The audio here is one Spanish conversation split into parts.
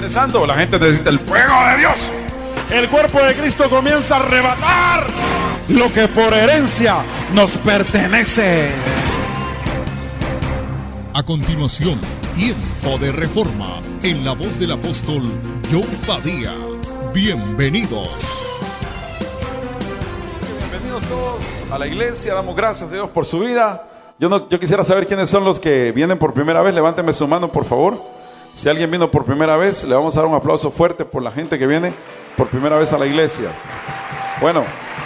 Padre Santo. La gente necesita el fuego de Dios. El cuerpo de Cristo comienza a arrebatar lo que por herencia nos pertenece. A continuación, Tiempo de Reforma, en la voz del apóstol John Badía. Bienvenidos. Bienvenidos todos a la iglesia. Damos gracias a Dios por su vida. Yo quisiera saber quiénes son los que vienen por primera vez. Levánteme su mano, por favor. Si alguien vino por primera vez, le vamos a dar un aplauso fuerte por la gente que viene por primera vez a la iglesia. Bueno,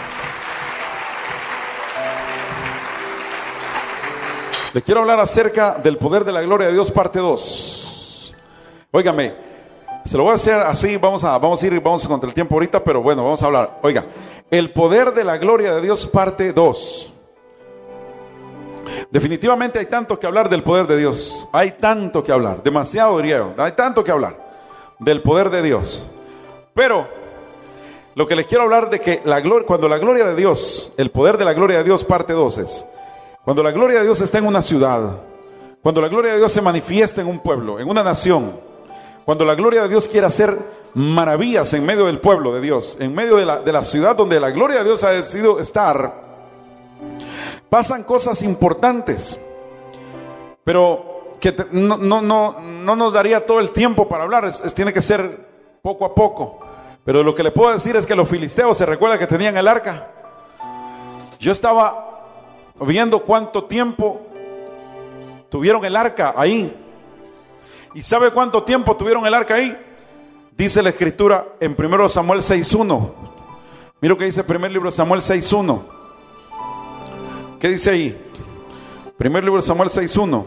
les quiero hablar acerca del poder de la gloria de Dios, parte 2. Óigame, se lo voy a hacer así, vamos contra el tiempo ahorita, pero bueno, vamos a hablar. Oiga, el poder de la gloria de Dios, parte 2. Definitivamente hay tanto que hablar del poder de Dios. Hay tanto que hablar, demasiado diría yo. Hay tanto que hablar del poder de Dios. Pero lo que les quiero hablar de que cuando la gloria de Dios, el poder de la gloria de Dios, parte 2 es cuando la gloria de Dios está en una ciudad, cuando la gloria de Dios se manifiesta en un pueblo, en una nación, cuando la gloria de Dios quiere hacer maravillas en medio del pueblo de Dios, en medio de la ciudad donde la gloria de Dios ha decidido estar, pasan cosas importantes, pero que no nos daría todo el tiempo para hablar, tiene que ser poco a poco. Pero lo que le puedo decir es que los filisteos, ¿se recuerda que tenían el arca? Yo estaba viendo cuánto tiempo tuvieron el arca ahí. ¿Y sabe cuánto tiempo tuvieron el arca ahí? Dice la escritura en 1 Samuel 6:1. Mira lo que dice el primer libro de Samuel 6:1. ¿Qué dice ahí? Primer libro de Samuel 6:1.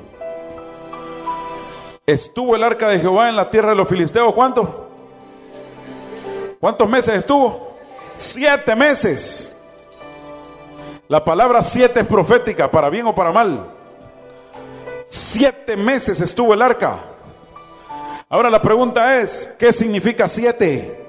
Estuvo el arca de Jehová en la tierra de los filisteos, ¿cuánto? ¿Cuántos meses estuvo? 7 meses. La palabra 7 es profética, para bien o para mal. 7 meses estuvo el arca. Ahora la pregunta es, ¿qué significa 7?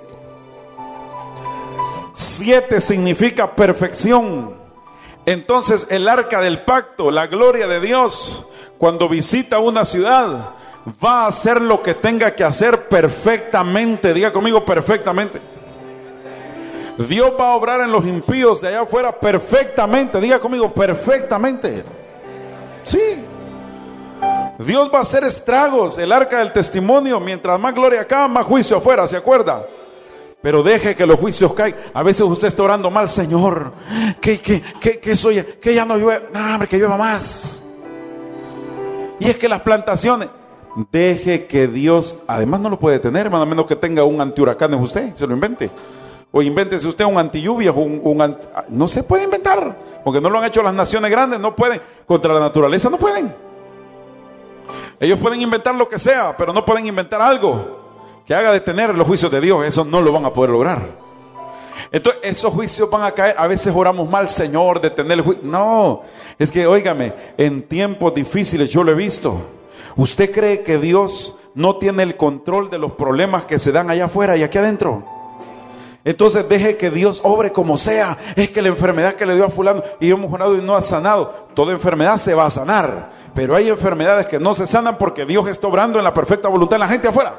7 significa perfección. Entonces el arca del pacto, la gloria de Dios, cuando visita una ciudad, va a hacer lo que tenga que hacer perfectamente. Diga conmigo, perfectamente. Dios va a obrar en los impíos de allá afuera perfectamente. Diga conmigo, perfectamente. Sí. Dios va a hacer estragos. El arca del testimonio, mientras más gloria acá, más juicio afuera, ¿se acuerda? Pero deje que los juicios caigan. A veces usted está orando mal, Señor, que ya no llueve. No, hombre, que llueva más. Y es que las plantaciones, deje que Dios, además no lo puede tener, hermano, a menos que tenga un antihuracanes usted, se lo invente. O invéntese usted un antilluvia, no se puede inventar, porque no lo han hecho las naciones grandes, no pueden, contra la naturaleza no pueden. Ellos pueden inventar lo que sea, pero no pueden inventar algo que haga detener los juicios de Dios. Eso no lo van a poder lograr. Entonces esos juicios van a caer. A veces oramos mal, Señor, detener el juicio. No, es que óigame, en tiempos difíciles yo lo he visto. ¿Usted cree que Dios no tiene el control de los problemas que se dan allá afuera y aquí adentro? Entonces deje que Dios obre como sea. Es que la enfermedad que le dio a fulano y hemos orado y no ha sanado. Toda enfermedad se va a sanar, pero hay enfermedades que no se sanan porque Dios está obrando en la perfecta voluntad de la gente afuera.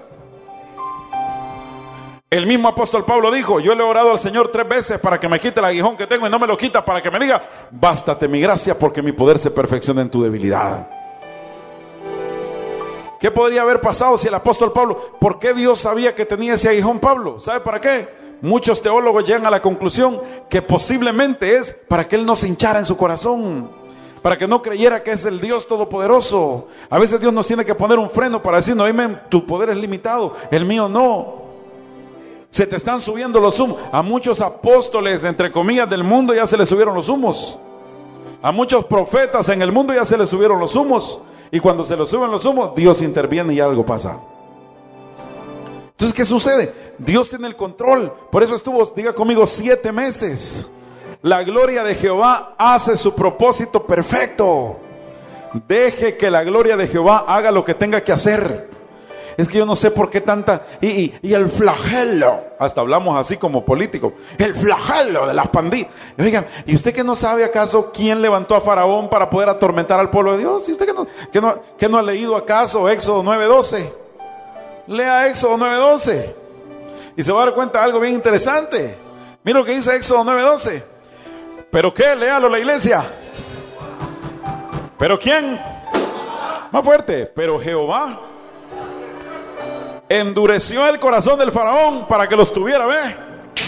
El mismo apóstol Pablo dijo, yo le he orado al Señor 3 veces para que me quite el aguijón que tengo y no me lo quita, para que me diga, bástate mi gracia porque mi poder se perfecciona en tu debilidad. ¿Qué podría haber pasado si el apóstol Pablo, por qué Dios sabía que tenía ese aguijón Pablo? ¿Sabe para qué? Muchos teólogos llegan a la conclusión que posiblemente es para que él no se hinchara en su corazón, para que no creyera que es el Dios todopoderoso. A veces Dios nos tiene que poner un freno para decirnos, amén, tu poder es limitado, el mío no. Se te están subiendo los humos. A muchos apóstoles, entre comillas, del mundo ya se les subieron los humos. A muchos profetas en el mundo ya se les subieron los humos. Y cuando se les suben los humos, Dios interviene y algo pasa. Entonces, ¿qué sucede? Dios tiene el control. Por eso estuvo, diga conmigo, 7 meses. La gloria de Jehová hace su propósito perfecto. Deje que la gloria de Jehová haga lo que tenga que hacer. Es que yo no sé por qué tanta... Y el flagelo, hasta hablamos así como políticos, el flagelo de las pandillas. Oigan, ¿y usted que no sabe acaso quién levantó a Faraón para poder atormentar al pueblo de Dios? ¿Y usted que no ha leído acaso Éxodo 9:12? Lea Éxodo 9:12 y se va a dar cuenta de algo bien interesante. Mira lo que dice Éxodo 9:12. ¿Pero qué? Léalo la iglesia. ¿Pero quién? Más fuerte. Pero Jehová endureció el corazón del faraón para que los tuviera, ¿ve?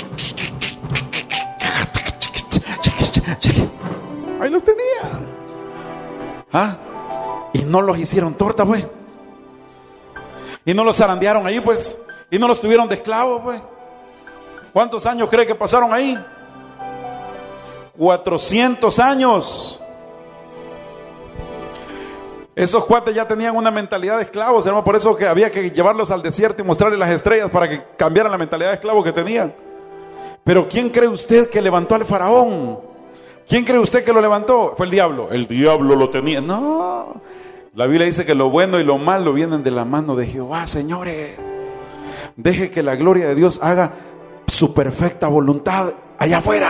Ahí los tenía. Y no los hicieron torta, pues. Y no los zarandearon ahí, pues. Y no los tuvieron de esclavos, pues. ¿Cuántos años cree que pasaron ahí? 400 años. Esos cuates ya tenían una mentalidad de esclavos, hermano. Por eso que había que llevarlos al desierto y mostrarles las estrellas para que cambiaran la mentalidad de esclavo que tenían. Pero ¿quién cree usted que levantó al faraón? ¿Quién cree usted que lo levantó? Fue el diablo. El diablo lo tenía. No. La Biblia dice que lo bueno y lo malo vienen de la mano de Jehová, señores. Deje que la gloria de Dios haga su perfecta voluntad allá afuera.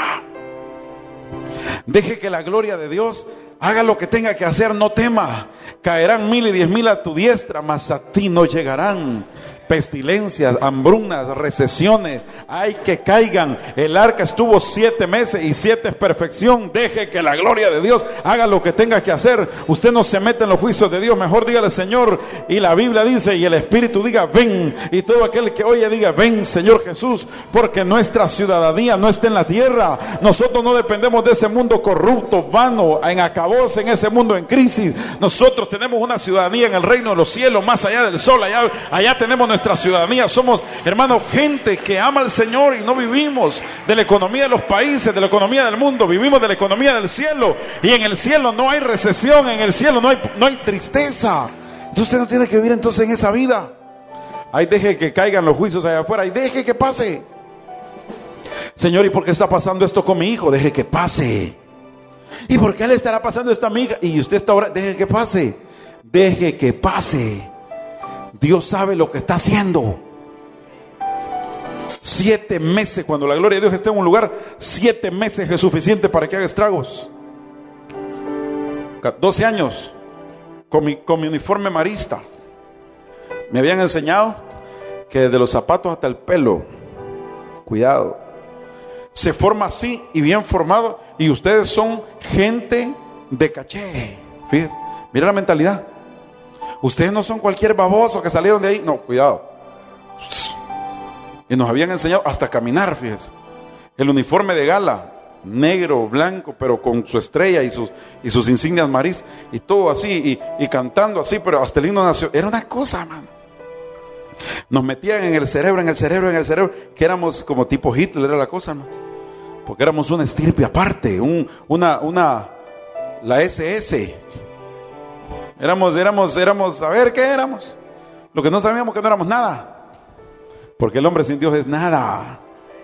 Deje que la gloria de Dios haga lo que tenga que hacer, no tema. Caerán 1000 y 10,000 a tu diestra, mas a ti no llegarán. Pestilencias, hambrunas, recesiones, hay que caigan. El arca estuvo 7 meses y 7 es perfección. Deje que la gloria de Dios haga lo que tenga que hacer. Usted no se mete en los juicios de Dios. Mejor dígale, Señor. Y la Biblia dice, y el Espíritu diga, ven. Y todo aquel que oye diga, ven, Señor Jesús. Porque nuestra ciudadanía no está en la tierra. Nosotros no dependemos de ese mundo corrupto, vano, en acabose, en ese mundo en crisis. Nosotros tenemos una ciudadanía en el reino de los cielos, más allá del sol. Allá tenemos nuestra ciudadanía. Somos, hermanos, gente que ama al Señor y no vivimos de la economía de los países, de la economía del mundo. Vivimos de la economía del cielo. Y en el cielo no hay recesión, en el cielo no hay tristeza. Entonces usted no tiene que vivir entonces en esa vida. Ahí deje que caigan los juicios allá afuera y deje que pase. Señor, ¿y por qué está pasando esto con mi hijo? Deje que pase. ¿Y por qué le estará pasando esto a mi hija? Y usted está ahora, deje que pase. Deje que pase. Dios sabe lo que está haciendo. 7 meses, cuando la gloria de Dios esté en un lugar, 7 meses es suficiente para que haga estragos. 12 años con mi uniforme marista. Me habían enseñado que desde los zapatos hasta el pelo, cuidado, se forma así y bien formado. Y ustedes son gente de caché. Fíjense, mira la mentalidad. Ustedes no son cualquier baboso que salieron de ahí. No, cuidado. Y nos habían enseñado hasta caminar, fíjese. El uniforme de gala, negro, blanco, pero con su estrella y sus insignias maristas. Y todo así, y cantando así, pero hasta el himno nacional. Era una cosa, mano. Nos metían en el cerebro, que éramos como tipo Hitler, era la cosa, ¿no? Porque éramos una estirpe aparte, la SS. Éramos, a ver, ¿qué éramos? Lo que no sabíamos que no éramos nada. Porque el hombre sin Dios es nada.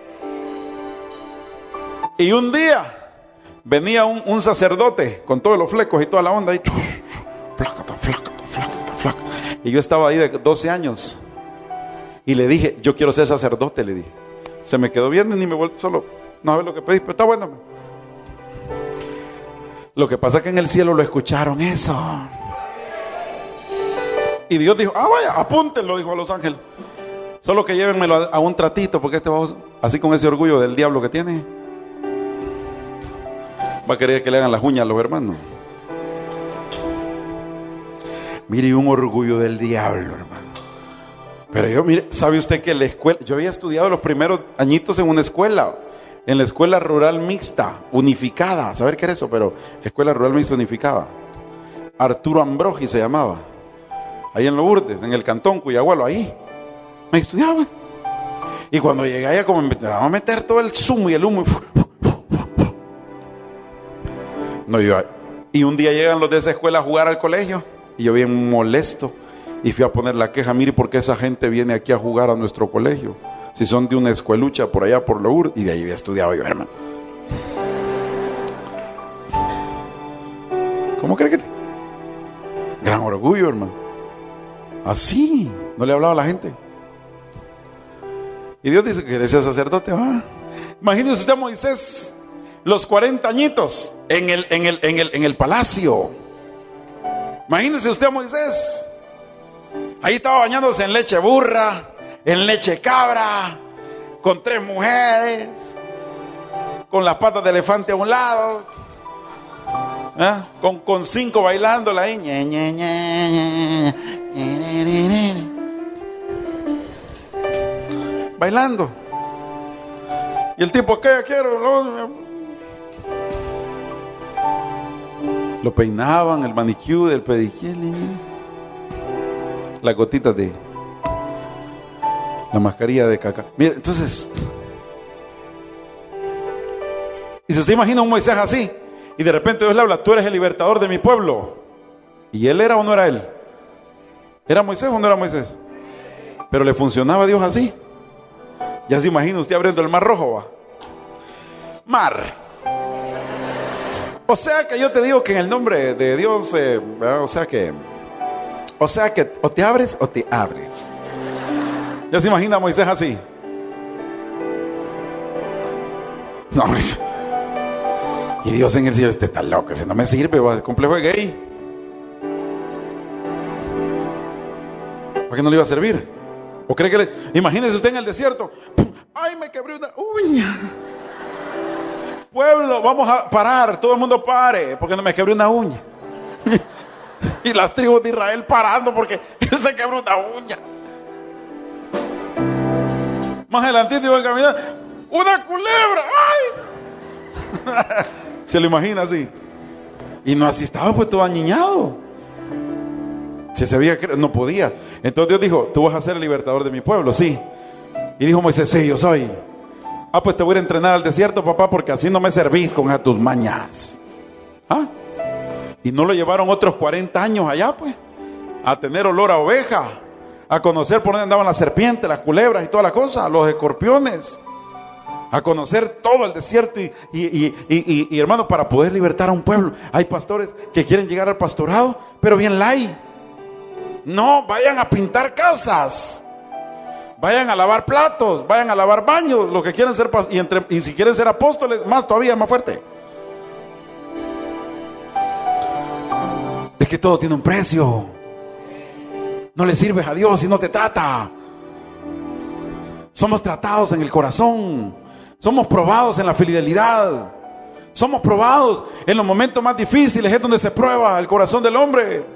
Y un día venía un sacerdote con todos los flecos y toda la onda. Y flaca. Y yo estaba ahí de 12 años. Y le dije, yo quiero ser sacerdote, le dije. Se me quedó viendo y ni me volví solo. No a ver lo que pedí, pero está bueno. Lo que pasa es que en el cielo lo escucharon eso. Y Dios dijo, vaya, apúntenlo, dijo a los ángeles. Solo que llévenmelo a un tratito, porque este va así con ese orgullo del diablo que tiene. Va a querer que le hagan las uñas a los hermanos. Mire, un orgullo del diablo, hermano. Pero yo, mire, ¿sabe usted que en la escuela, yo había estudiado los primeros añitos en una escuela, en la escuela rural mixta, unificada, ¿saber qué era eso? Pero escuela rural mixta unificada. Arturo Ambrogi se llamaba. Ahí en Lourdes, en el cantón Cuyagualo, ahí. Me estudiaba. Y cuando llegué allá, como me empezaba a meter todo el zumo y el humo. Y un día llegan los de esa escuela a jugar al colegio. Y yo bien molesto. Y fui a poner la queja, mire, ¿por qué esa gente viene aquí a jugar a nuestro colegio? Si son de una escuelucha por allá por Lourdes. Y de ahí había estudiado yo, hermano. ¿Cómo cree que te? Gran orgullo, hermano. Así, no le hablaba a la gente. Y Dios dice que quiere ser sacerdote, va. Imagínese usted a Moisés, los 40 añitos en el palacio. Imagínese usted a Moisés. Ahí estaba bañándose en leche burra, en leche cabra, con 3 mujeres, con las patas de elefante a un lado, con 5 bailándola ahí. Bailando. Y el tipo, ¿qué quiero? Lo peinaban, el manicure, el pedicure, las gotitas de la mascarilla de caca. Mira, entonces, y si usted imagina un Moisés así, y de repente Dios le habla, tú eres el libertador de mi pueblo. ¿Y él era o no era él? ¿Era Moisés o no era Moisés? Pero le funcionaba a Dios así. Ya se imagina usted abriendo el mar rojo, ¿va? Mar. O sea que yo te digo que en el nombre de Dios, o sea que o te abres o te abres. Ya se imagina a Moisés así. No, y Dios en el cielo, este está loco, ese no me sirve, va, el complejo de gay. ¿Para qué no le iba a servir? ¿O cree que imagínese usted en el desierto? ¡Ay, me quebré una uña! Pueblo, vamos a parar, todo el mundo pare, porque no me quebré una uña. Y las tribus de Israel parando porque él se quebró una uña. Más adelantito iban caminando, ¡una culebra! ¡Ay! Se lo imagina así. Y no así estaba, pues todo añiñado. Se sabía que no podía. Entonces Dios dijo, tú vas a ser el libertador de mi pueblo, sí. Y dijo Moisés, sí, yo soy. Pues te voy a entrenar al desierto, papá, porque así no me servís con a tus mañas. Y no lo llevaron otros 40 años allá, pues, a tener olor a oveja, a conocer por dónde andaban las serpientes, las culebras y todas las cosas, los escorpiones, a conocer todo el desierto y hermano, para poder libertar a un pueblo. Hay pastores que quieren llegar al pastorado, pero bien light. No, vayan a pintar casas. Vayan a lavar platos, vayan a lavar baños, lo que quieran ser, y si quieren ser apóstoles, más todavía, más fuerte. Es que todo tiene un precio. No le sirves a Dios si no te trata. Somos tratados en el corazón. Somos probados en la fidelidad. Somos probados en los momentos más difíciles. Es donde se prueba el corazón del hombre.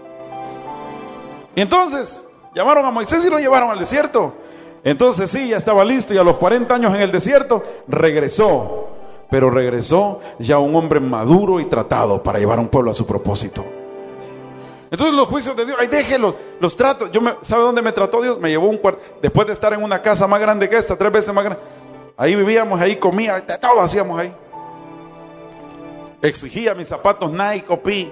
Y entonces llamaron a Moisés y lo llevaron al desierto. Entonces sí, ya estaba listo, y a los 40 años en el desierto regresó. Pero regresó ya un hombre maduro y tratado para llevar a un pueblo a su propósito. Entonces los juicios de Dios, ay, déjelos, los trato. ¿Sabe dónde me trató Dios? Me llevó un cuarto, después de estar en una casa más grande que esta, 3 veces más grande. Ahí vivíamos, ahí comía, todo hacíamos ahí. Exigía mis zapatos Nike o Pi.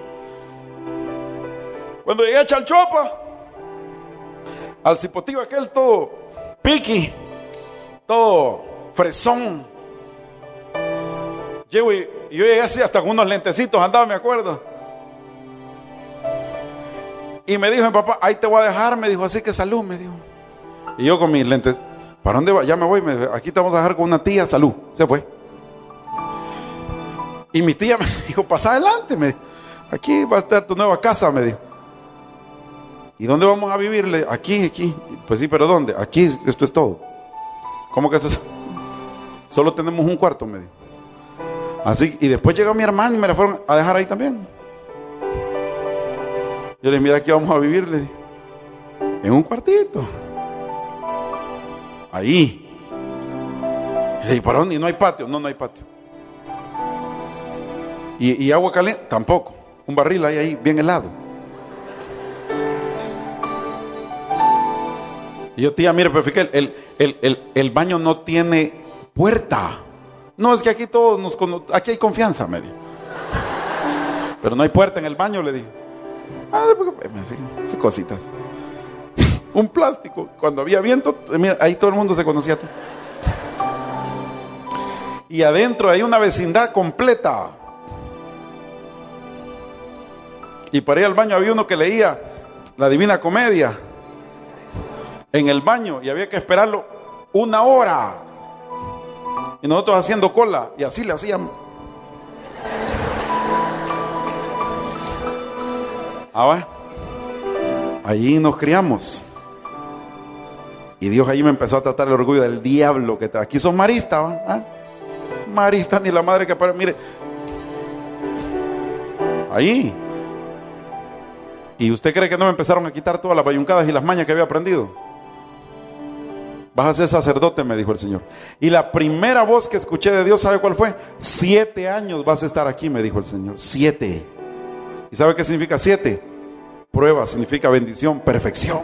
Cuando llegué a Chalchuapa, al cipotillo aquel todo piqui, todo fresón. Llego y yo llegué así hasta con unos lentecitos andaba, me acuerdo. Y me dijo mi papá, ahí te voy a dejar, me dijo, así que salud, me dijo. Y yo con mis lentes, ¿para dónde va? Ya me voy, aquí te vamos a dejar con una tía, salud. Se fue. Y mi tía me dijo, pasa adelante, me dijo, aquí va a estar tu nueva casa, me dijo. ¿Y dónde vamos a vivir? Aquí. Pues sí, pero ¿dónde? Aquí, esto es todo. ¿Cómo que eso es? Solo tenemos un cuarto, me dijo. Así, y después llegó mi hermano y me la fueron a dejar ahí también. Yo le dije, mira, aquí vamos a vivir, le dije, en un cuartito. Ahí. Le dije, ¿para dónde? ¿No hay patio? No hay patio. ¿Y agua caliente? Tampoco. Un barril ahí bien helado. Y yo, tía, mire, pero fíjate, el baño no tiene puerta. No, es que aquí todos aquí hay confianza, me dijo. Pero no hay puerta en el baño, le dije. Sí, cositas. Un plástico. Cuando había viento, mira, ahí todo el mundo se conocía. Y adentro hay una vecindad completa. Y para ir al baño había uno que leía la Divina Comedia en el baño y había que esperarlo 1 hora. Y nosotros haciendo cola, y así le hacían. Allí nos criamos. Y Dios ahí me empezó a tratar el orgullo del diablo que aquí son maristas, ¿va? ¿Ah? Maristas ni la madre que para, mire. Ahí. ¿Y usted cree que no me empezaron a quitar todas las bayuncadas y las mañas que había aprendido? Vas a ser sacerdote, me dijo el Señor. Y la primera voz que escuché de Dios, ¿sabe cuál fue? 7 años vas a estar aquí, me dijo el Señor. 7. ¿Y sabe qué significa 7? Prueba, significa bendición, perfección.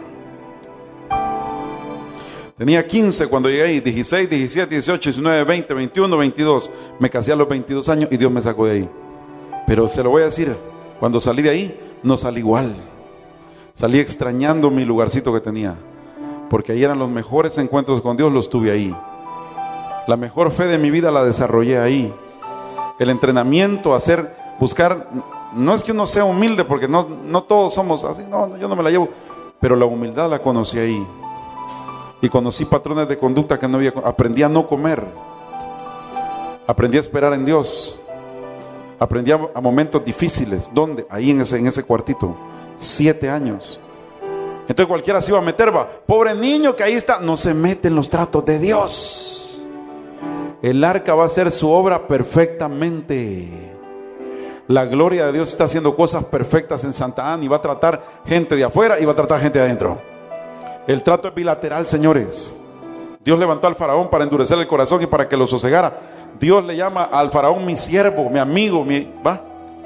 Tenía 15 cuando llegué ahí, 16, 17, 18, 19, 20, 21, 22. Me casé a los 22 años y Dios me sacó de ahí. Pero se lo voy a decir, cuando salí de ahí, no salí igual. Salí extrañando mi lugarcito que tenía. Porque ahí eran los mejores encuentros con Dios, los tuve ahí. La mejor fe de mi vida la desarrollé ahí. El entrenamiento, buscar, no es que uno sea humilde, porque no todos somos así, no, yo no me la llevo, pero la humildad la conocí ahí. Y conocí patrones de conducta que no había, aprendí a no comer, aprendí a esperar en Dios, aprendí a momentos difíciles. ¿Dónde? Ahí en ese cuartito, 7 años. Entonces cualquiera se iba a meter, va, pobre niño que ahí está, no se mete en los tratos de Dios. El arca va a hacer su obra perfectamente. La gloria de Dios está haciendo cosas perfectas en Santa Ana y va a tratar gente de afuera y va a tratar gente de adentro. El trato es bilateral, señores. Dios levantó al faraón para endurecer el corazón y para que lo sosegara. Dios le llama al faraón mi siervo, mi amigo, ¿va?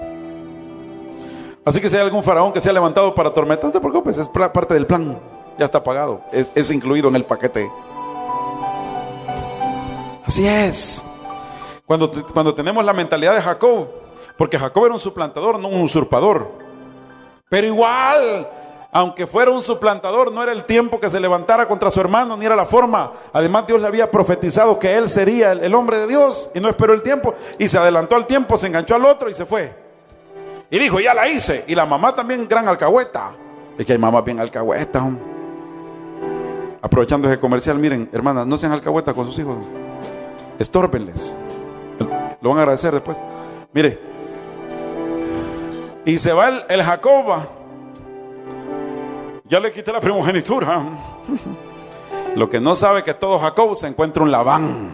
Así que si hay algún faraón que se ha levantado para atormentar, no te preocupes, es parte del plan. Ya está pagado, es incluido en el paquete. Así es. Cuando tenemos la mentalidad de Jacob, porque Jacob era un suplantador, no un usurpador. Pero igual, aunque fuera un suplantador, no era el tiempo que se levantara contra su hermano, ni era la forma. Además, Dios le había profetizado que él sería el hombre de Dios, y no esperó el tiempo, y se adelantó al tiempo, se enganchó al otro y se fue. Y dijo, ya la hice. Y la mamá también, gran alcahueta. Es que hay mamás bien alcahuetas. Aprovechando ese comercial, miren, hermanas, no sean alcahuetas con sus hijos. Estórbenles. Lo van a agradecer después. Mire. Y se va el Jacob. Ya le quité la primogenitura. Lo que no sabe que todo Jacob se encuentra un Labán.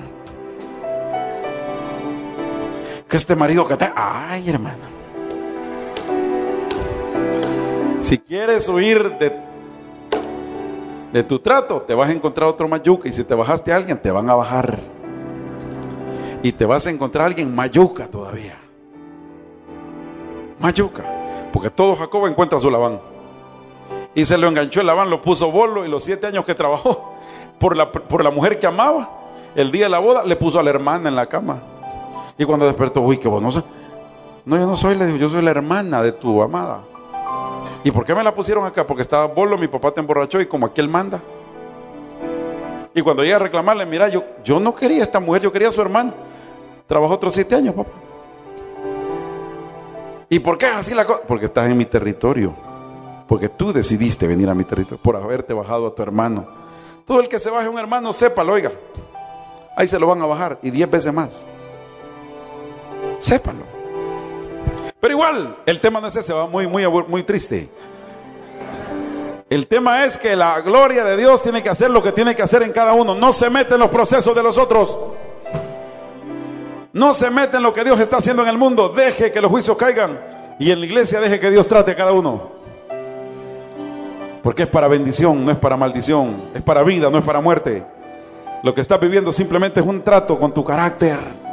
Que este marido que te... Ay, hermano. Si quieres huir de tu trato, te vas a encontrar otro mayuca. Y si te bajaste a alguien, te van a bajar. Y te vas a encontrar a alguien mayuca todavía. Mayuca. Porque todo Jacob encuentra a su Labán. Y se lo enganchó el Labán, lo puso bolo. Y los 7 años que trabajó por la mujer que amaba, el día de la boda, le puso a la hermana en la cama. Y cuando despertó, uy, que vos no sos. No, yo no soy, le dijo, yo soy la hermana de tu amada. ¿Y por qué me la pusieron acá? Porque estaba bolo, mi papá te emborrachó y como aquí él manda. Y cuando llega a reclamarle, mira, yo no quería a esta mujer, yo quería a su hermana. Trabajó otros 7 años, papá. ¿Y por qué es así la cosa? Porque estás en mi territorio. Porque tú decidiste venir a mi territorio por haberte bajado a tu hermano. Todo el que se baje a un hermano, sépalo, oiga. Ahí se lo van a bajar y 10 veces más. Sépalo. Pero igual, el tema no es ese, va muy triste. El tema es que la gloria de Dios tiene que hacer lo que tiene que hacer en cada uno. No se mete en los procesos de los otros. No se mete en lo que Dios está haciendo en el mundo. Deje que los juicios caigan. Y en la iglesia deje que Dios trate a cada uno. Porque es para bendición, no es para maldición. Es para vida, no es para muerte. Lo que estás viviendo simplemente es un trato con tu carácter.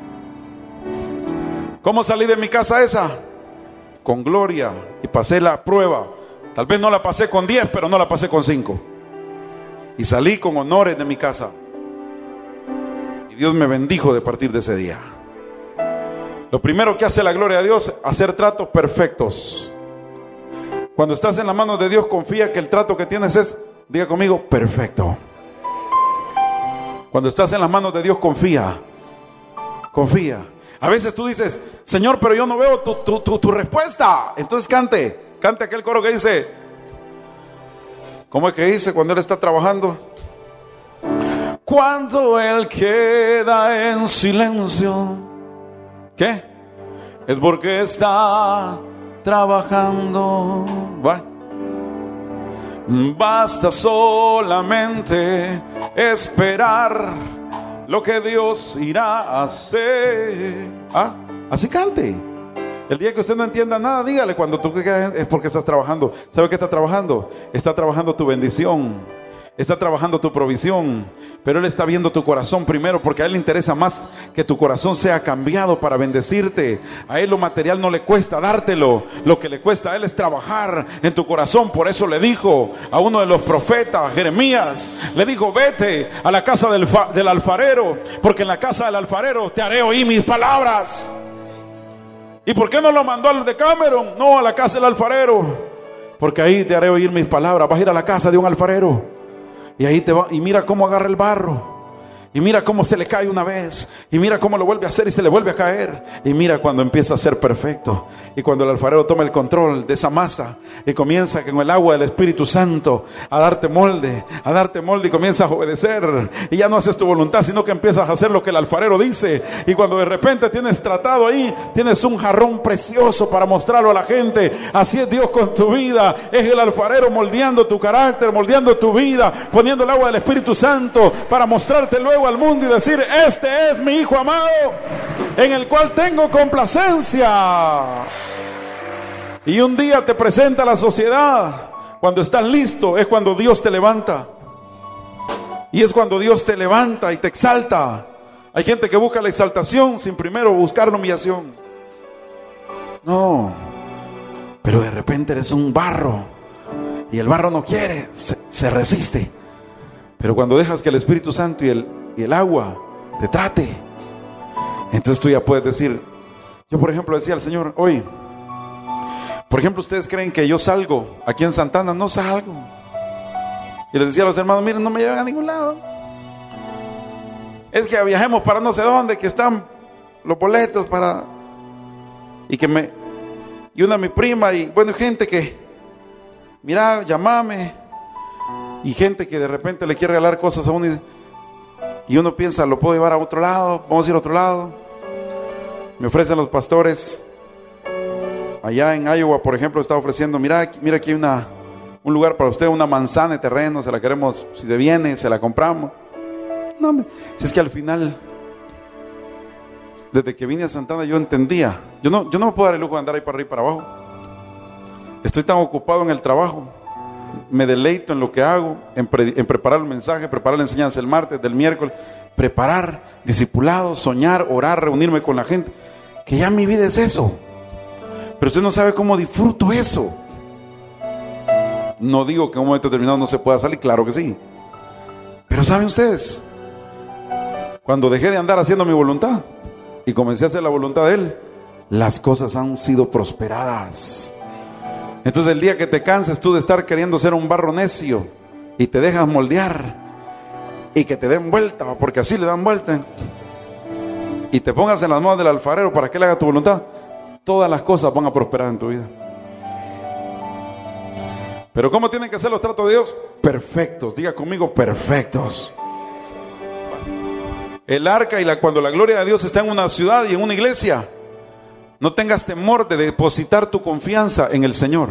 ¿Cómo salí de mi casa esa? Con gloria. Y pasé la prueba. Tal vez no la pasé con 10, pero no la pasé con 5. Y salí con honores de mi casa. Y Dios me bendijo de partir de ese día. Lo primero que hace la gloria de Dios es hacer tratos perfectos. Cuando estás en las manos de Dios, confía que el trato que tienes es, diga conmigo, perfecto. Cuando estás en las manos de Dios, confía. Confía. A veces tú dices, Señor, pero yo no veo tu respuesta. Entonces cante aquel coro que dice, ¿cómo es que dice cuando Él está trabajando? Cuando Él queda en silencio, ¿qué? Es porque está trabajando. ¿Va? Basta solamente esperar lo que Dios irá a hacer. Así cante. El día que usted no entienda nada, dígale cuando tú quedas, es porque estás trabajando. ¿Sabe qué está trabajando? Está trabajando tu bendición. Está trabajando tu provisión, pero Él está viendo tu corazón primero, porque a Él le interesa más que tu corazón sea cambiado para bendecirte. A Él lo material no le cuesta dártelo, lo que le cuesta a Él es trabajar en tu corazón. Por eso le dijo a uno de los profetas, Jeremías, le dijo: vete a la casa del alfarero, porque en la casa del alfarero te haré oír mis palabras. ¿Y por qué no lo mandó al Decameron? No, a la casa del alfarero, porque ahí te haré oír mis palabras. Vas a ir a la casa de un alfarero. Y ahí te va, y mira cómo agarra el barro, y mira cómo se le cae una vez, y mira cómo lo vuelve a hacer y se le vuelve a caer, y mira cuando empieza a ser perfecto. Y cuando el alfarero toma el control de esa masa y comienza con el agua del Espíritu Santo a darte molde, y comienzas a obedecer, y ya no haces tu voluntad, sino que empiezas a hacer lo que el alfarero dice. Y cuando de repente tienes tratado ahí, tienes un jarrón precioso para mostrarlo a la gente. Así es Dios con tu vida. Es el alfarero moldeando tu carácter, moldeando tu vida, poniendo el agua del Espíritu Santo para mostrarte luego al mundo y decir: este es mi Hijo amado, en el cual tengo complacencia. Y un día te presenta a la sociedad. Cuando estás listo es cuando Dios te levanta. Y es cuando Dios te levanta y te exalta. Hay gente que busca la exaltación sin primero buscar la humillación. No, pero de repente eres un barro y el barro no quiere, se resiste. Pero cuando dejas que el Espíritu Santo y el agua te trate, entonces tú ya puedes decir. Yo, por ejemplo, decía al Señor hoy, por ejemplo, ustedes creen que yo salgo aquí en Santana. No salgo. Y les decía a los hermanos: miren, no me llevan a ningún lado. Es que viajemos para no sé dónde, que están los boletos para... Y una mi prima, y bueno, gente que, mira, llámame. Y gente que de repente le quiere regalar cosas a uno, y uno piensa: lo puedo llevar a otro lado, vamos a ir a otro lado. Me ofrecen los pastores allá en Iowa, por ejemplo, está ofreciendo: mira aquí hay un lugar para usted, una manzana de terreno, se la queremos, si se viene, se la compramos. No, si es que al final, desde que vine a Santana, yo entendía, yo no me puedo dar el lujo de andar ahí para arriba y para abajo. Estoy tan ocupado en el trabajo, me deleito en lo que hago, en preparar el mensaje, preparar la enseñanza el martes, del miércoles, preparar, discipulado, soñar, orar, reunirme con la gente, que ya mi vida es eso. Pero usted no sabe cómo disfruto eso. No digo que en un momento determinado no se pueda salir, claro que sí. Pero ¿saben ustedes? Cuando dejé de andar haciendo mi voluntad y comencé a hacer la voluntad de Él, las cosas han sido prosperadas. Entonces el día que te canses tú de estar queriendo ser un barro necio y te dejas moldear y que te den vuelta, porque así le dan vuelta, y te pongas en las manos del alfarero para que Él haga tu voluntad, todas las cosas van a prosperar en tu vida. Pero ¿cómo tienen que ser los tratos de Dios? Perfectos. Diga conmigo: perfectos. El arca cuando la gloria de Dios está en una ciudad y en una iglesia, no tengas temor de depositar tu confianza en el Señor.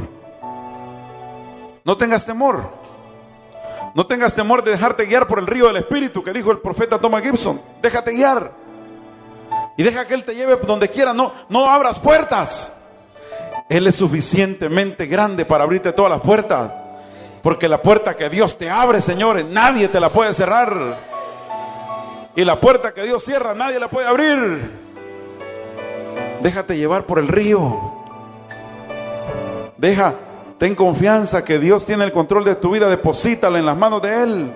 No tengas temor. No tengas temor de dejarte guiar por el río del Espíritu, que dijo el profeta Thomas Gibson. Déjate guiar y deja que Él te lleve donde quiera. No abras puertas. Él es suficientemente grande para abrirte todas las puertas, porque la puerta que Dios te abre, señores, nadie te la puede cerrar. Y la puerta que Dios cierra, nadie la puede abrir. Déjate llevar por el río. Ten confianza que Dios tiene el control de tu vida. Deposítala en las manos de Él.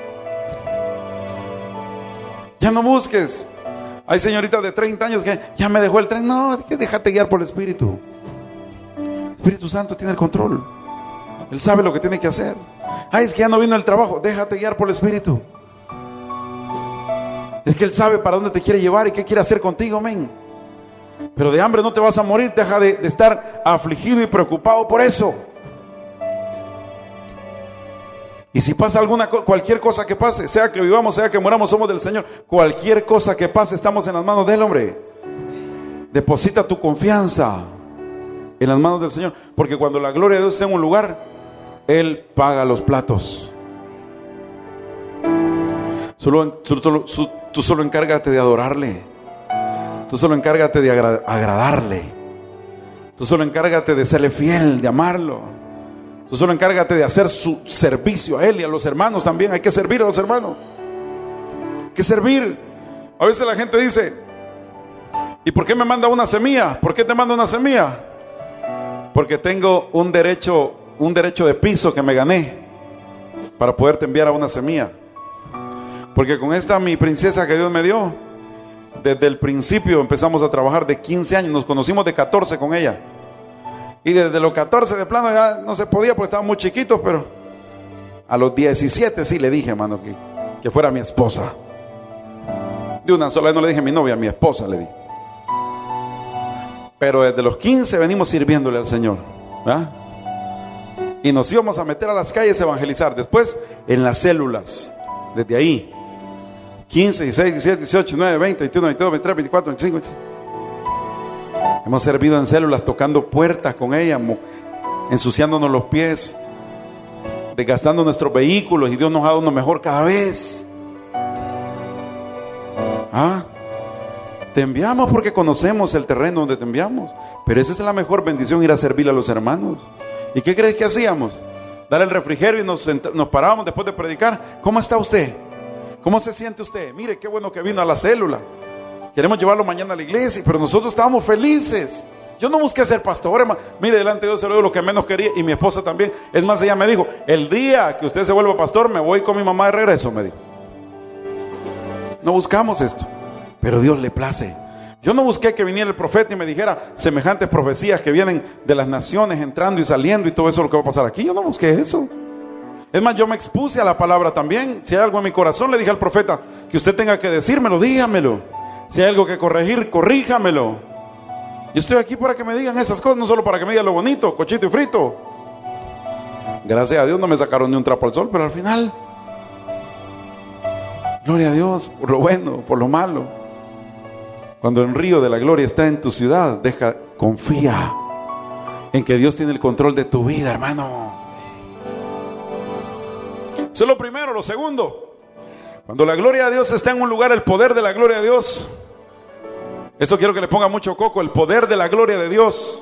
Ya no busques. Hay señoritas de 30 años que ya me dejó el tren. No, déjate guiar por el Espíritu. El Espíritu Santo tiene el control. Él sabe lo que tiene que hacer. Ay, es que ya no vino el trabajo. Déjate guiar por el Espíritu. Es que Él sabe para dónde te quiere llevar y qué quiere hacer contigo, amén. Pero de hambre no te vas a morir. Deja de estar afligido y preocupado por eso. Y si pasa cualquier cosa que pase, sea que vivamos, sea que muramos, somos del Señor. Cualquier cosa que pase, estamos en las manos del hombre. Deposita tu confianza en las manos del Señor, porque cuando la gloria de Dios está en un lugar, Él paga los platos. Tú solo encárgate de adorarle. Tú solo encárgate de agradarle. Tú solo encárgate de serle fiel, de amarlo. Tú solo encárgate de hacer su servicio a Él y a los hermanos también. Hay que servir a los hermanos. Hay que servir. A veces la gente dice: ¿y por qué me manda una semilla? ¿Por qué te manda una semilla? Porque tengo un derecho de piso que me gané para poderte enviar a una semilla. Porque con esta mi princesa que Dios me dio, desde el principio empezamos a trabajar de 15 años, nos conocimos de 14 con ella. Y desde los 14 de plano ya no se podía porque estaban muy chiquitos, pero a los 17 sí le dije, hermano, que fuera mi esposa. De una sola vez no le dije mi novia, mi esposa le di. Pero desde los 15 venimos sirviéndole al Señor, ¿verdad? Y nos íbamos a meter a las calles a evangelizar. Después en las células, desde ahí 15, 16, 17, 18, 19, 20, 21, 22, 23, 24, 25, 26. Hemos servido en células, tocando puertas con ella, ensuciándonos los pies, desgastando nuestros vehículos, y Dios nos ha dado uno mejor cada vez. Te enviamos porque conocemos el terreno donde te enviamos, pero esa es la mejor bendición, ir a servir a los hermanos. ¿Y qué crees que hacíamos? Dar el refrigerio y nos parábamos después de predicar. ¿Cómo está usted? ¿Cómo se siente usted? Mire, qué bueno que vino a la célula. Queremos llevarlo mañana a la iglesia, pero nosotros estábamos felices. Yo no busqué ser pastor, hermano. Mire, delante de Dios se lo digo, lo que menos quería, y mi esposa también. Es más, ella me dijo: el día que usted se vuelva pastor, me voy con mi mamá de regreso, me dijo. No buscamos esto, pero Dios le place. Yo no busqué que viniera el profeta y me dijera semejantes profecías que vienen de las naciones, entrando y saliendo, y todo eso lo que va a pasar aquí. Yo no busqué eso. Es más, yo me expuse a la palabra también. Si hay algo en mi corazón, le dije al profeta que usted tenga que decírmelo, dígamelo. Si hay algo que corregir, corríjamelo. Yo estoy aquí para que me digan esas cosas, no solo para que me digan lo bonito, cochito y frito. Gracias a Dios no me sacaron ni un trapo al sol, pero al final, gloria a Dios por lo bueno, por lo malo. Cuando el río de la gloria está en tu ciudad, confía en que Dios tiene el control de tu vida, hermano. Eso es lo primero. Lo segundo, cuando la gloria de Dios está en un lugar, el poder de la gloria de Dios, esto quiero que le ponga mucho coco, el poder de la gloria de Dios.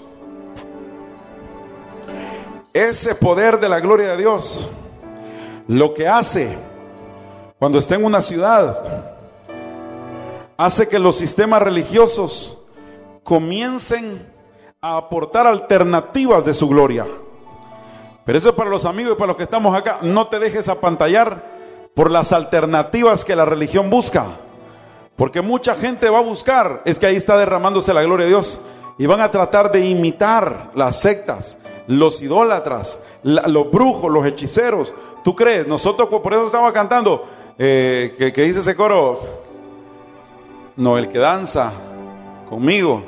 Ese poder de la gloria de Dios, lo que hace cuando está en una ciudad, hace que los sistemas religiosos comiencen a aportar alternativas de su gloria. Pero eso es para los amigos y para los que estamos acá. No te dejes apantallar por las alternativas que la religión busca, porque mucha gente va a buscar, es que ahí está derramándose la gloria de Dios, y van a tratar de imitar las sectas, los idólatras, los brujos, los hechiceros. ¿Tú crees? Nosotros por eso estamos cantando, que dice ese coro: no, el que danza conmigo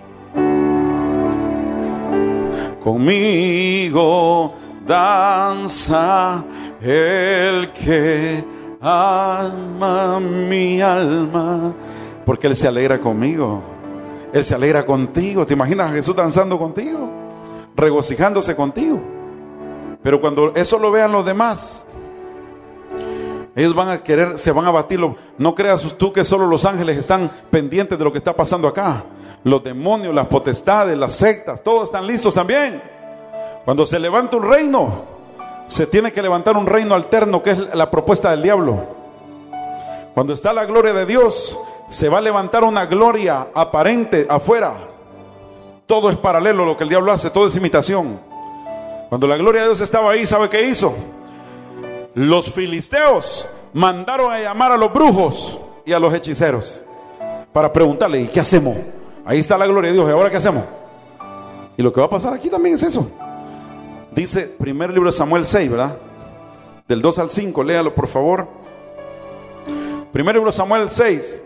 danza el que ama mi alma, porque Él se alegra conmigo, Él se alegra contigo. ¿Te imaginas a Jesús danzando contigo, regocijándose contigo? Pero cuando eso lo vean los demás, ellos van a querer, se van a batirlo. No creas tú que solo los ángeles están pendientes de lo que está pasando acá. Los demonios, las potestades, las sectas, todos están listos también. Cuando se levanta un reino, se tiene que levantar un reino alterno, que es la propuesta del diablo. Cuando está la gloria de Dios, se va a levantar una gloria aparente afuera. Todo es paralelo a lo que el diablo hace, todo es imitación. Cuando la gloria de Dios estaba ahí, ¿sabe qué hizo? Los filisteos mandaron a llamar a los brujos y a los hechiceros para preguntarle: ¿y qué hacemos? Ahí está la gloria de Dios, ¿y ahora qué hacemos? Y lo que va a pasar aquí también es eso. Dice primer libro de Samuel 6, ¿verdad? Del 2 al 5, léalo por favor. Primer libro de Samuel 6.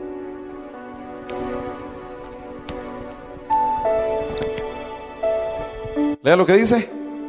Lea lo que dice.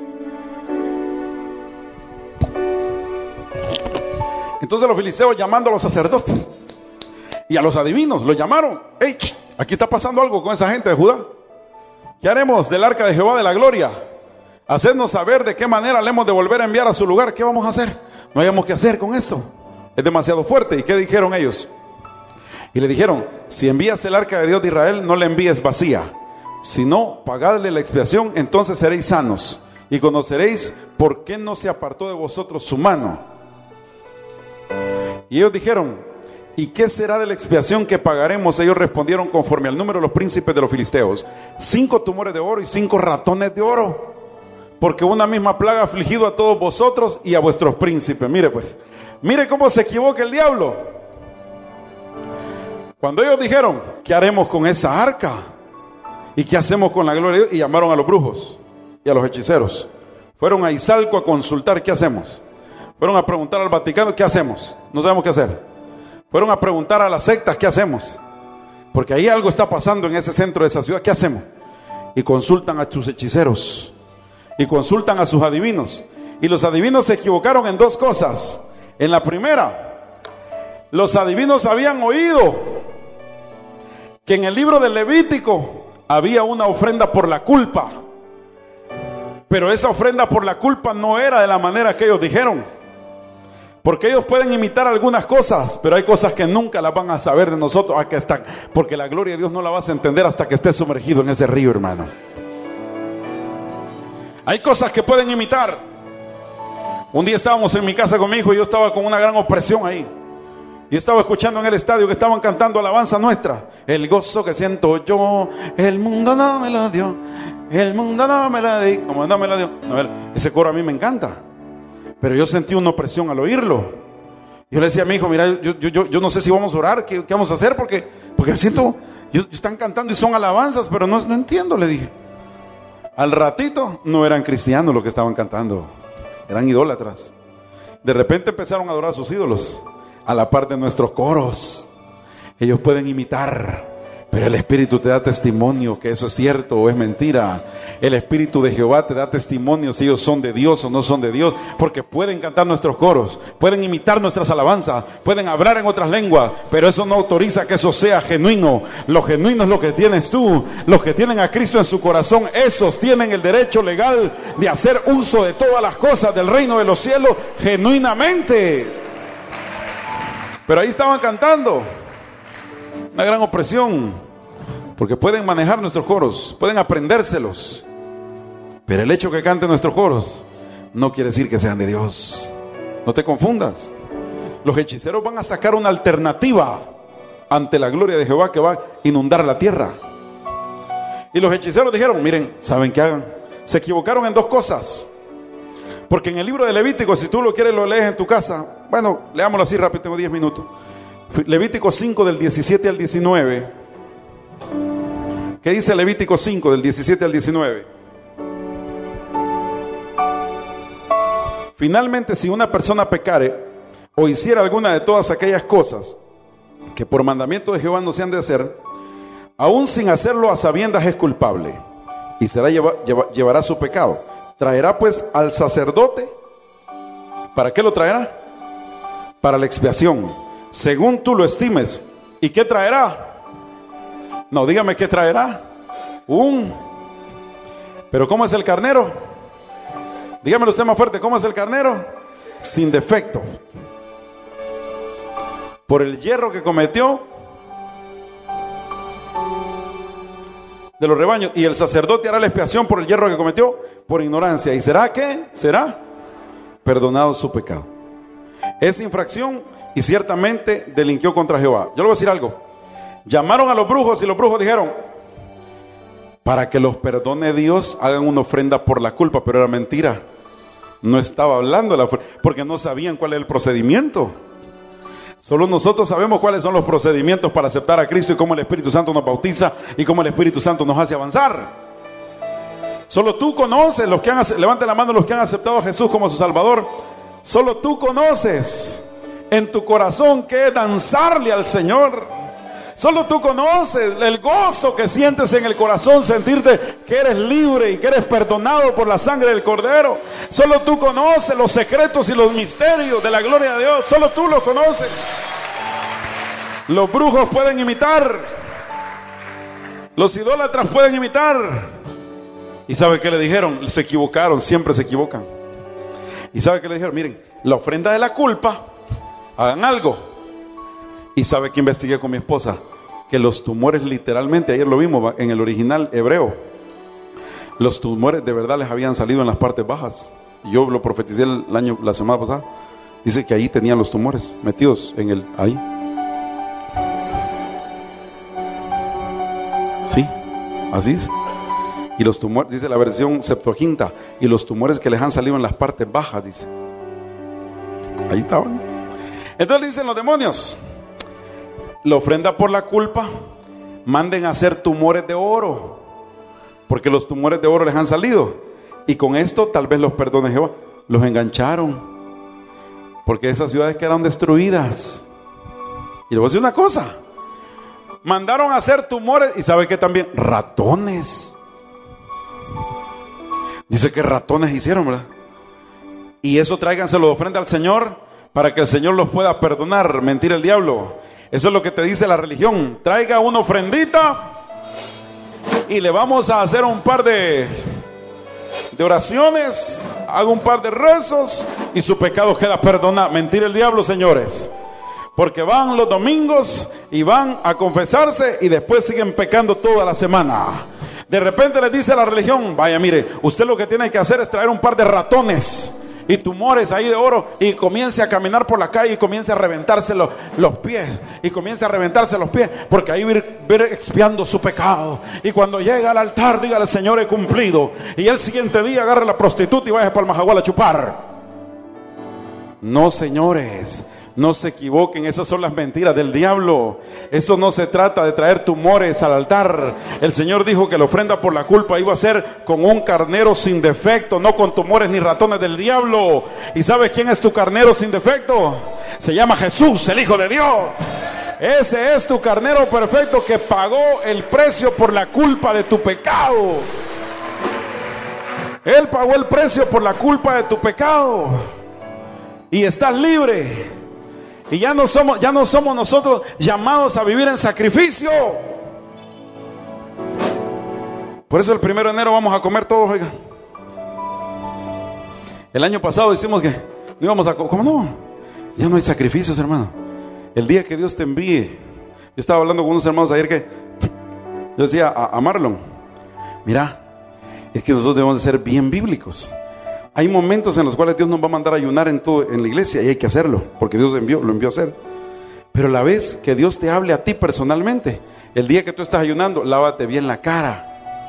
Entonces los filisteos, llamando a los sacerdotes y a los adivinos, los llamaron: hey, aquí está pasando algo con esa gente de Judá. ¿Qué haremos del arca de Jehová de la gloria? hacernos saber de qué manera le hemos de volver a enviar a su lugar. ¿Qué vamos a hacer? No hayamos que hacer con esto. Es demasiado fuerte. ¿Y qué dijeron ellos? Y le dijeron: si envías el arca de Dios de Israel, no la envíes vacía, sino pagadle la expiación, entonces seréis sanos y conoceréis por qué no se apartó de vosotros su mano. Y ellos dijeron: ¿y qué será de la expiación que pagaremos? Ellos respondieron conforme al número de los príncipes de los filisteos: 5 tumores de oro y 5 ratones de oro, porque una misma plaga ha afligido a todos vosotros y a vuestros príncipes. Mire pues, mire cómo se equivoca el diablo. Cuando ellos dijeron: ¿qué haremos con esa arca? ¿Y qué hacemos con la gloria de Dios? Y llamaron a los brujos y a los hechiceros. Fueron a Izalco a consultar: ¿qué hacemos? Fueron a preguntar al Vaticano: ¿qué hacemos? No sabemos qué hacer. Fueron a preguntar a las sectas: ¿qué hacemos? Porque ahí algo está pasando en ese centro de esa ciudad. ¿Qué hacemos? Y consultan a sus hechiceros y consultan a sus adivinos. Y los adivinos se equivocaron en 2 cosas. En la primera, los adivinos habían oído que en el libro del Levítico había una ofrenda por la culpa, pero esa ofrenda por la culpa no era de la manera que ellos dijeron, porque ellos pueden imitar algunas cosas, pero hay cosas que nunca las van a saber de nosotros, porque la gloria de Dios no la vas a entender hasta que estés sumergido en ese río, hermano. Hay cosas que pueden imitar. Un día estábamos en mi casa con mi hijo y yo estaba con una gran opresión ahí. Y estaba escuchando en el estadio que estaban cantando alabanza nuestra. El gozo que siento yo, el mundo no me lo dio, el mundo no me lo dio, como no me lo dio. A ver, ese coro a mí me encanta, pero yo sentí una opresión al oírlo. Yo le decía a mi hijo: mira, yo no sé si vamos a orar, ¿qué vamos a hacer? Porque siento, están cantando y son alabanzas, pero no entiendo, le dije. Al ratito no eran cristianos los que estaban cantando, eran idólatras. De repente empezaron a adorar a sus ídolos a la par de nuestros coros. Ellos pueden imitar, pero el Espíritu te da testimonio que eso es cierto o es mentira. El Espíritu de Jehová te da testimonio si ellos son de Dios o no son de Dios, porque pueden cantar nuestros coros, pueden imitar nuestras alabanzas, pueden hablar en otras lenguas, pero eso no autoriza que eso sea genuino. Lo genuino es lo que tienes tú. Los que tienen a Cristo en su corazón, esos tienen el derecho legal de hacer uso de todas las cosas del reino de los cielos genuinamente. Pero ahí estaban cantando, una gran opresión, porque pueden manejar nuestros coros, pueden aprendérselos, pero el hecho que canten nuestros coros no quiere decir que sean de Dios. No te confundas. Los hechiceros van a sacar una alternativa ante la gloria de Jehová que va a inundar la tierra. Y los hechiceros dijeron: miren, ¿saben qué hagan? Se equivocaron en 2 cosas. Porque en el libro de Levítico, si tú lo quieres, lo lees en tu casa. Bueno, leámoslo así rápido, tengo 10 minutos. Levítico 5 del 17 al 19. ¿Qué dice Levítico 5 del 17 al 19? Finalmente, si una persona pecare o hiciera alguna de todas aquellas cosas que por mandamiento de Jehová no se han de hacer, aún sin hacerlo a sabiendas es culpable y llevará su pecado. Traerá pues al sacerdote. ¿Para qué lo traerá? Para la expiación, según tú lo estimes. ¿Y qué traerá? No, dígame qué traerá. Pero ¿cómo es el carnero? Dígamelo usted más fuerte. ¿Cómo es el carnero? Sin defecto. Por el yerro que cometió de los rebaños. Y el sacerdote hará la expiación por el yerro que cometió por ignorancia. ¿Y será qué? Será perdonado su pecado. Es infracción y ciertamente delinquió contra Jehová. Yo le voy a decir algo. Llamaron a los brujos y los brujos dijeron: para que los perdone Dios, hagan una ofrenda por la culpa. Pero era mentira. No estaba hablando de la ofrenda, porque no sabían cuál es el procedimiento. Solo nosotros sabemos cuáles son los procedimientos para aceptar a Cristo y cómo el Espíritu Santo nos bautiza y cómo el Espíritu Santo nos hace avanzar. Solo tú conoces los que levante la mano los que han aceptado a Jesús como su Salvador. Solo tú conoces en tu corazón qué es danzarle al Señor. Solo tú conoces el gozo que sientes en el corazón, sentirte que eres libre y que eres perdonado por la sangre del Cordero. Solo tú conoces los secretos y los misterios de la gloria de Dios. Solo tú los conoces. Los brujos pueden imitar, los idólatras pueden imitar, ¿Y sabe qué le dijeron? Se equivocaron, siempre se equivocan. ¿Y sabe qué le dijeron? Miren, la ofrenda de la culpa, hagan algo. ¿Y sabe qué investigué con mi esposa? Que los tumores literalmente, ayer lo vimos en el original hebreo, los tumores de verdad les habían salido en las partes bajas. Yo lo profeticé la semana pasada. Dice que ahí tenían los tumores metidos ahí. Sí, así es. Y los tumores, dice la versión Septuaginta, y los tumores que les han salido en las partes bajas, dice. Ahí estaban. Entonces dicen los demonios: la ofrenda por la culpa, manden a hacer tumores de oro, porque los tumores de oro les han salido, y con esto tal vez los perdone Jehová. Los engancharon, porque esas ciudades quedaron destruidas. Y le voy a decir una cosa: mandaron a hacer tumores, y sabe que también ratones. Dice que ratones hicieron, ¿verdad? Y eso tráiganselo de ofrenda al Señor, para que el Señor los pueda perdonar. Mentira el diablo. Eso es lo que te dice la religión. Traiga una ofrendita y le vamos a hacer un par de oraciones, haga un par de rezos y su pecado queda perdonado. Mentira el diablo, señores. Porque van los domingos y van a confesarse y después siguen pecando toda la semana. De repente les dice la religión: vaya, mire, usted lo que tiene que hacer es traer un par de ratones y tumores ahí de oro, y comience a caminar por la calle y comience a reventarse los pies, y comience a reventarse los pies, porque ahí va expiando su pecado. Y cuando llega al altar, dígale: Señor, he cumplido. Y el siguiente día agarre a la prostituta y vaya para el Majagual a chupar. No, señores, no se equivoquen, esas son las mentiras del diablo. Esto no se trata de traer tumores al altar. El Señor dijo que la ofrenda por la culpa iba a ser con un carnero sin defecto, no con tumores ni ratones del diablo. ¿Y sabes quién es tu carnero sin defecto? Se llama Jesús, el Hijo de Dios. Ese es tu carnero perfecto, que pagó el precio por la culpa de tu pecado. Él pagó el precio por la culpa de tu pecado y estás libre. Y ya no somos nosotros llamados a vivir en sacrificio. Por eso el 1 de enero vamos a comer todos, oiga. El año pasado decimos que no íbamos a comer. ¿Cómo no? Ya no hay sacrificios, hermano. El día que Dios te envíe. Yo estaba hablando con unos hermanos ayer que yo decía a Marlon: mira, es que nosotros debemos de ser bien bíblicos. Hay momentos en los cuales Dios nos va a mandar a ayunar en la iglesia, y hay que hacerlo, porque Dios lo envió a hacer. Pero la vez que Dios te hable a ti personalmente, el día que tú estás ayunando, lávate bien la cara,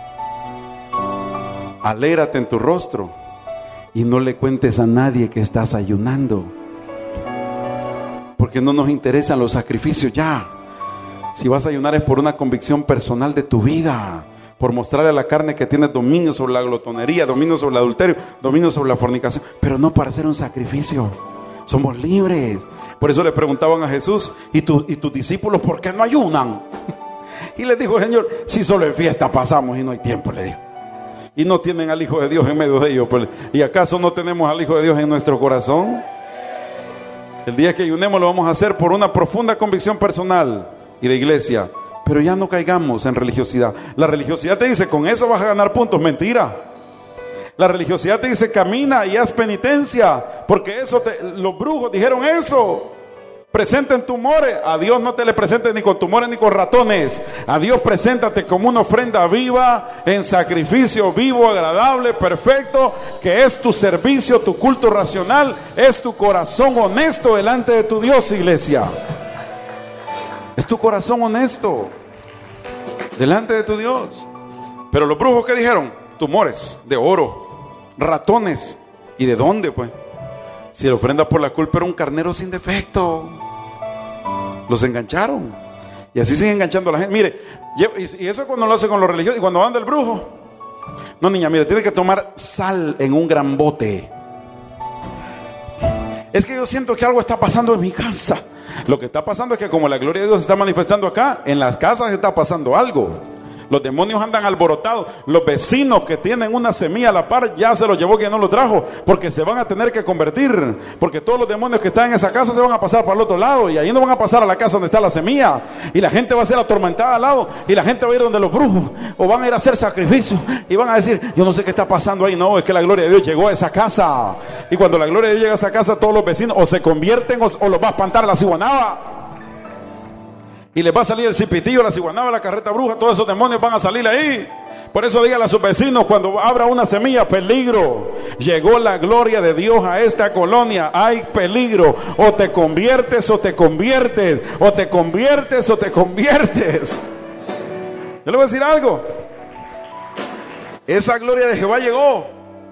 alégrate en tu rostro, y no le cuentes a nadie que estás ayunando, porque no nos interesan los sacrificios ya. Si vas a ayunar es por una convicción personal de tu vida, por mostrarle a la carne que tienes dominio sobre la glotonería, dominio sobre el adulterio, dominio sobre la fornicación, pero no para hacer un sacrificio. Somos libres. Por eso le preguntaban a Jesús: ¿y tus discípulos por qué no ayunan? Y les dijo: Señor, si solo en fiesta pasamos y no hay tiempo, le dijo. Y no tienen al Hijo de Dios en medio de ellos. ¿Y acaso no tenemos al Hijo de Dios en nuestro corazón? El día que ayunemos lo vamos a hacer por una profunda convicción personal y de iglesia. Pero ya no caigamos en religiosidad. La religiosidad te dice: con eso vas a ganar puntos. Mentira. La religiosidad te dice: camina y haz penitencia, porque los brujos dijeron eso. Presenten tumores. A Dios no te le presentes ni con tumores ni con ratones. A Dios preséntate como una ofrenda viva, en sacrificio vivo, agradable, perfecto, que es tu servicio, tu culto racional, es tu corazón honesto delante de tu Dios, iglesia. Es tu corazón honesto delante de tu Dios. Pero los brujos, ¿qué dijeron? Tumores de oro, ratones. ¿Y de dónde, pues? Si la ofrenda por la culpa era un carnero sin defecto. Los engancharon. Y así siguen enganchando a la gente. Mire, y eso cuando lo hacen con los religiosos. Y cuando van del brujo: no, niña, mire, tiene que tomar sal en un gran bote. Es que yo siento que algo está pasando en mi casa. Lo que está pasando es que como la gloria de Dios se está manifestando acá, en las casas está pasando algo. Los demonios andan alborotados. Los vecinos que tienen una semilla a la par, ya se los llevó quien no lo trajo, porque se van a tener que convertir, porque todos los demonios que están en esa casa se van a pasar para el otro lado, y ahí no van a pasar a la casa donde está la semilla, y la gente va a ser atormentada al lado, y la gente va a ir donde los brujos, o van a ir a hacer sacrificios, y van a decir, yo no sé qué está pasando ahí. No, es que la gloria de Dios llegó a esa casa, y cuando la gloria de Dios llega a esa casa, todos los vecinos o se convierten o los va a espantar la ciguanaba, y les va a salir el cipitillo, la ciguanaba, la carreta bruja, todos esos demonios van a salir ahí. Por eso dígale a sus vecinos, cuando abra una semilla, peligro, llegó la gloria de Dios a esta colonia, hay peligro, o te conviertes o te conviertes, o te conviertes o te conviertes. Yo le voy a decir algo, esa gloria de Jehová llegó,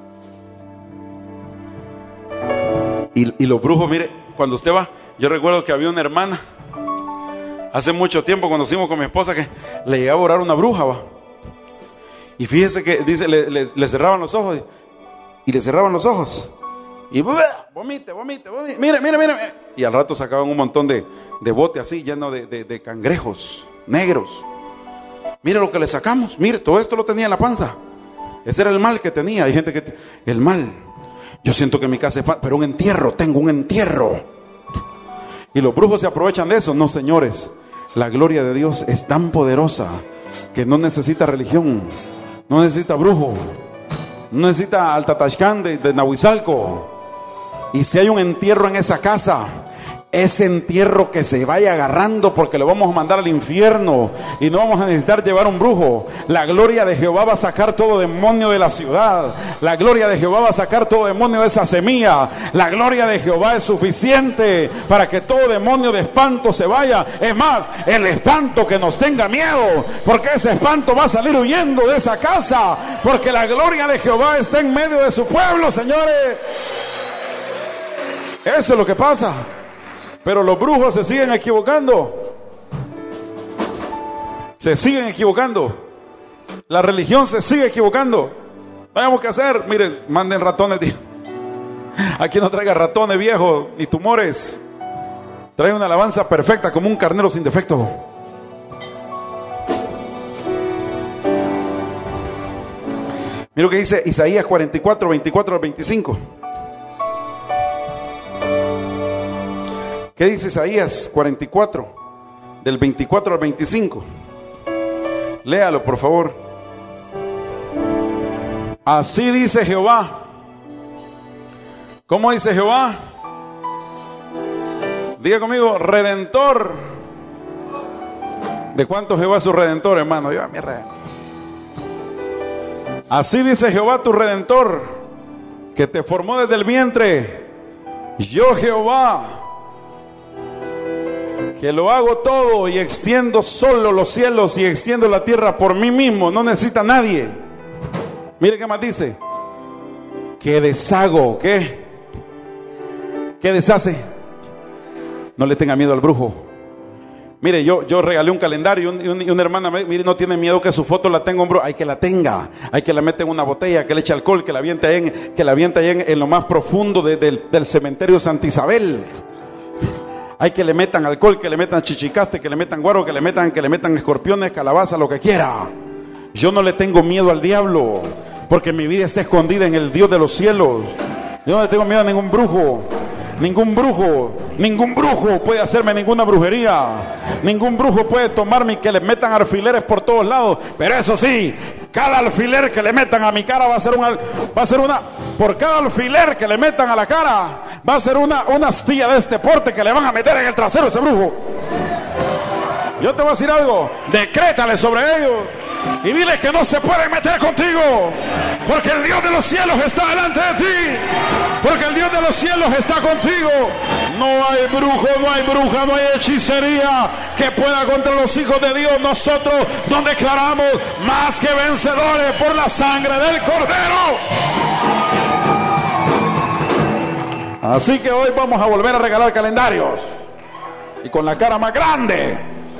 y los brujos, mire, cuando usted va, yo recuerdo que había una hermana, hace mucho tiempo, cuando fuimos con mi esposa, que le llegaba a orar una bruja, va. Y fíjese que dice, le cerraban los ojos, y le cerraban los ojos, y vomite, mire, y al rato sacaban un montón de bote así, lleno de cangrejos negros. Mire lo que le sacamos, mire, todo esto lo tenía en la panza. Ese era el mal que tenía. Hay gente que, el mal, yo siento que en mi casa es, pero un entierro, tengo un entierro. Y los brujos se aprovechan de eso. No, señores, la gloria de Dios es tan poderosa que no necesita religión, no necesita brujo, no necesita al Tatashkán de Nahuizalco. Y si hay un entierro en esa casa, ese entierro que se vaya agarrando, porque lo vamos a mandar al infierno y no vamos a necesitar llevar un brujo. La gloria de Jehová va a sacar todo demonio de la ciudad. La gloria de Jehová va a sacar todo demonio de esa semilla. La gloria de Jehová es suficiente para que todo demonio de espanto se vaya. Es más, el espanto que nos tenga miedo, porque ese espanto va a salir huyendo de esa casa, porque la gloria de Jehová está en medio de su pueblo, señores. Eso es lo que pasa. Pero los brujos se siguen equivocando. Se siguen equivocando. La religión se sigue equivocando. Vayamos que hacer. Miren, manden ratones, tío. Aquí no traiga ratones viejos ni tumores. Trae una alabanza perfecta como un carnero sin defecto. Mira lo que dice Isaías 44, 24 al 25. ¿Qué dice Isaías 44, del 24 al 25? Léalo, por favor. Así dice Jehová. ¿Cómo dice Jehová? Diga conmigo, Redentor. ¿De cuánto Jehová es su Redentor, hermano? Yo a mi Redentor. Así dice Jehová tu Redentor, que te formó desde el vientre. Yo Jehová, que lo hago todo y extiendo solo los cielos y extiendo la tierra por mí mismo, no necesita nadie. Mire qué más dice. Que deshago, ¿qué? ¿Qué deshace? No le tenga miedo al brujo. Mire, yo regalé un calendario y una hermana, mire, no tiene miedo que su foto la tenga un brujo. Hay que la tenga, hay que la meta en una botella, que le eche alcohol, que la aviente ahí en lo más profundo del cementerio Santa Isabel. Hay que le metan alcohol, que le metan chichicaste, que le metan guaro, que le metan escorpiones, calabaza, lo que quiera. Yo no le tengo miedo al diablo, porque mi vida está escondida en el Dios de los cielos. Yo no le tengo miedo a ningún brujo. Ningún brujo puede hacerme ninguna brujería. Ningún brujo puede tomarme y que le metan alfileres por todos lados. Pero eso sí, cada alfiler que le metan a mi cara va a ser una, por cada alfiler que le metan a la cara, va a ser una astilla de este porte que le van a meter en el trasero a ese brujo. Yo te voy a decir algo, decrétale sobre ellos y dile que no se pueden meter contigo, porque el Dios de los cielos está delante de ti, porque el Dios de los cielos está contigo. No hay brujo, no hay bruja, no hay hechicería que pueda contra los hijos de Dios. Nosotros nos declaramos más que vencedores por la sangre del Cordero. Así que hoy vamos a volver a regalar calendarios, y con la cara más grande.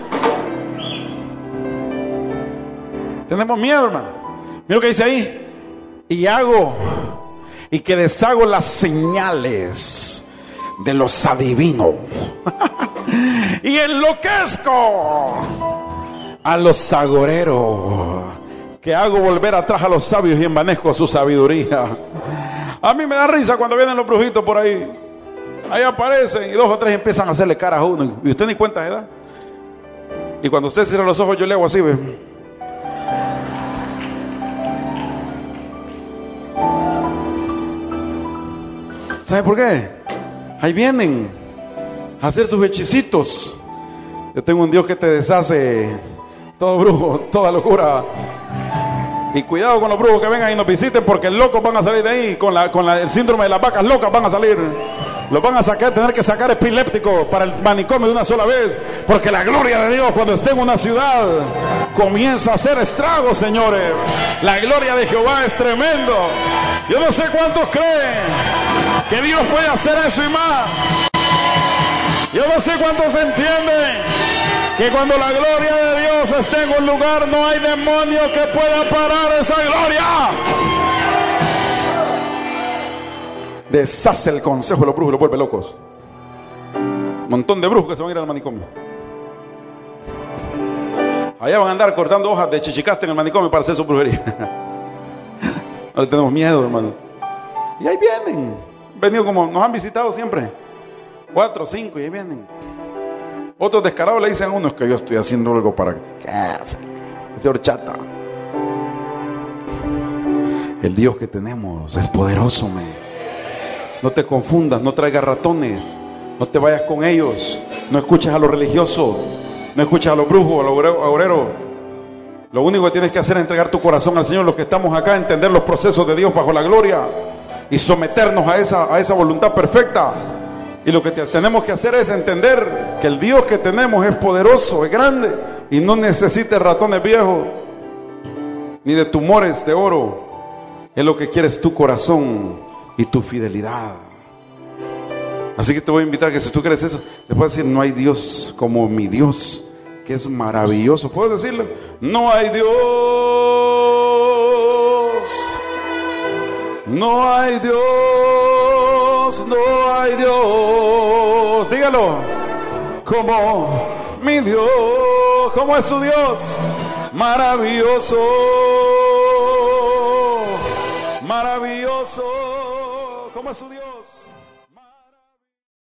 Tenemos miedo, hermano. Mira lo que dice ahí. Y que deshago las señales de los adivinos. Y enloquezco a los agoreros, que hago volver atrás a los sabios y envanezco su sabiduría. A mí me da risa cuando vienen los brujitos por ahí. Ahí aparecen y 2 o 3 empiezan a hacerle caras a uno y usted ni cuenta se da. Y cuando usted cierra los ojos yo le hago así, ¿ve? ¿Sabe por qué? Ahí vienen a hacer sus hechicitos. Yo tengo un Dios que te deshace todo brujo, toda locura. Y cuidado con los brujos que vengan y nos visiten, porque locos van a salir de ahí. Con el síndrome de las vacas locas van a salir. Los van a tener que sacar epilépticos para el manicomio de una sola vez. Porque la gloria de Dios, cuando esté en una ciudad, comienza a hacer estragos, señores. La gloria de Jehová es tremendo. Yo no sé cuántos creen que Dios puede hacer eso y más. Yo no sé cuántos entienden que cuando la gloria de Dios esté en un lugar, no hay demonio que pueda parar esa gloria. Deshace el consejo de los brujos y los vuelve locos. Un montón de brujos que se van a ir al manicomio. Allá van a andar cortando hojas de chichicaste en el manicomio para hacer su brujería. No le tenemos miedo, hermano. Y ahí vienen. Venido como nos han visitado siempre. 4, 5 y ahí vienen. Otros descarados le dicen a uno: es que yo estoy haciendo algo para ese horchata. El Dios que tenemos es poderoso, No te confundas, no traigas ratones, no te vayas con ellos, no escuches a los religiosos, no escuches a los brujos, a los agoreros. Lo único que tienes que hacer es entregar tu corazón al Señor. Los que estamos acá, entender los procesos de Dios bajo la gloria y someternos a esa voluntad perfecta. Y lo que tenemos que hacer es entender que el Dios que tenemos es poderoso, es grande y no necesita ratones viejos ni de tumores de oro. Es lo que quiere es tu corazón y tu fidelidad. Así que te voy a invitar que si tú crees eso, te puedes decir: no hay Dios como mi Dios, que es maravilloso. ¿Puedes decirlo? No hay Dios, no hay Dios, no hay Dios. Dígalo. Como mi Dios. ¿Cómo es su Dios? Maravilloso, maravilloso. ¿Cómo es su Dios?